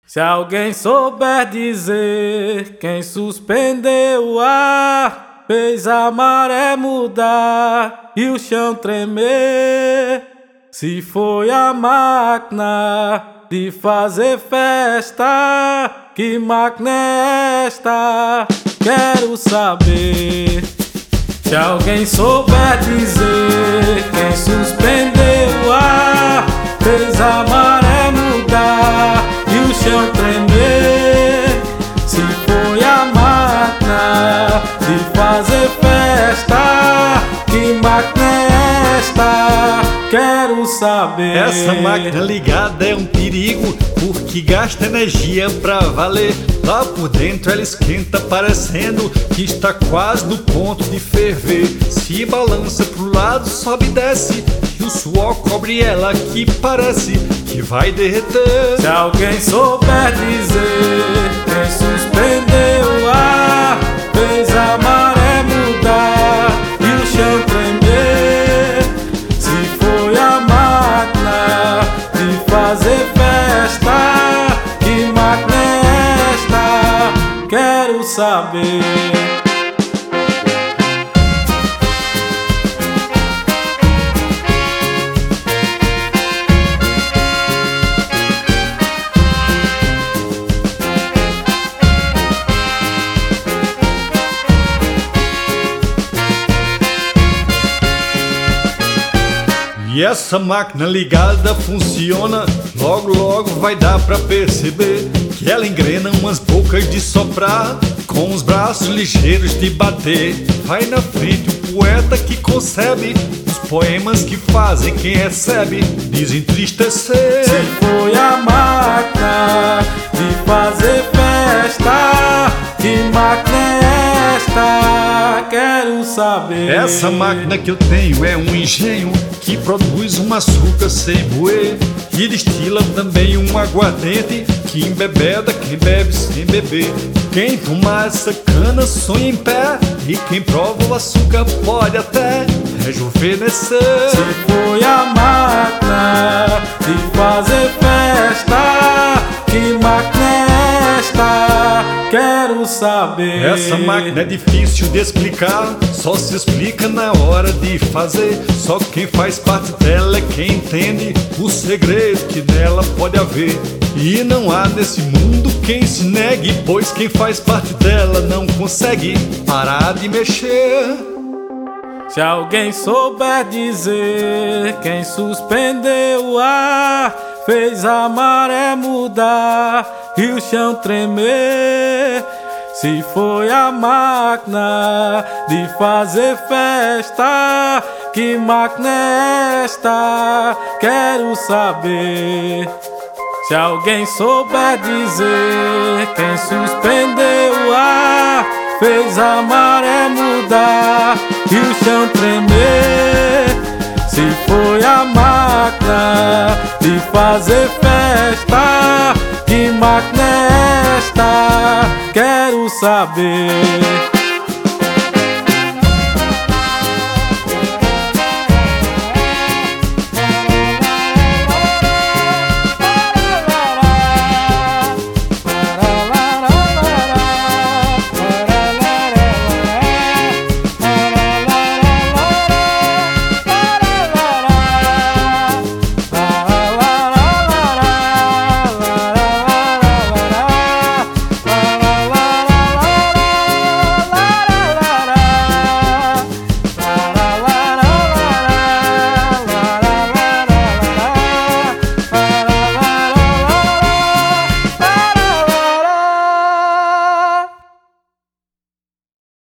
Se alguém souber dizer quem suspendeu o ar, fez a maré mudar e o chão tremer. Se foi a máquina de fazer festa, que máquina é esta? Quero saber. Se alguém souber dizer quem suspendeu o ar, fez a maré mudar e o chão tremer. Se foi a máquina de fazer festa, que máquina é esta? Quero saber. Essa máquina ligada é um perigo, porque gasta energia pra valer. Lá por dentro ela esquenta, parecendo que está quase no ponto de ferver. Se balança pro lado, sobe e desce, e o suor cobre ela que parece que vai derreter. Se alguém souber dizer quem suspendeu o ar, fez a maré mudar e o chão tremer. Se foi a máquina de fazer festa, que máquina é esta? Quero saber. E essa máquina ligada funciona, logo logo vai dar pra perceber que ela engrena umas bocas de soprar, com os braços ligeiros de bater. Vai na frente o poeta que concebe os poemas que fazem quem recebe desentristecer. Se foi a máquina de fazer festa, que máquina é esta? Quero saber. Essa máquina que eu tenho é um engenho que produz um açúcar sem moer e destila também um aguardente que embebeda quem bebe sem beber. Quem tomar essa cana sonha em pé, e quem prova o açúcar pode até rejuvenescer. Se foi a máquina de fazer festa, que máquina é esta? Quero saber. Essa máquina é difícil de explicar, só se explica na hora de fazer. Só quem faz parte dela é quem entende o segredo que nela pode haver. E não há nesse mundo quem se negue, pois quem faz parte dela não consegue parar de mexer. Se alguém souber dizer quem suspendeu o ar, fez a maré mudar e o chão tremer. Se foi a máquina de fazer festa, que máquina é esta? Quero saber. Se alguém souber dizer quem suspendeu o ar, fez a maré mudar e o chão tremer. Se foi a máquina de fazer festa, que máquina é esta? Quero saber.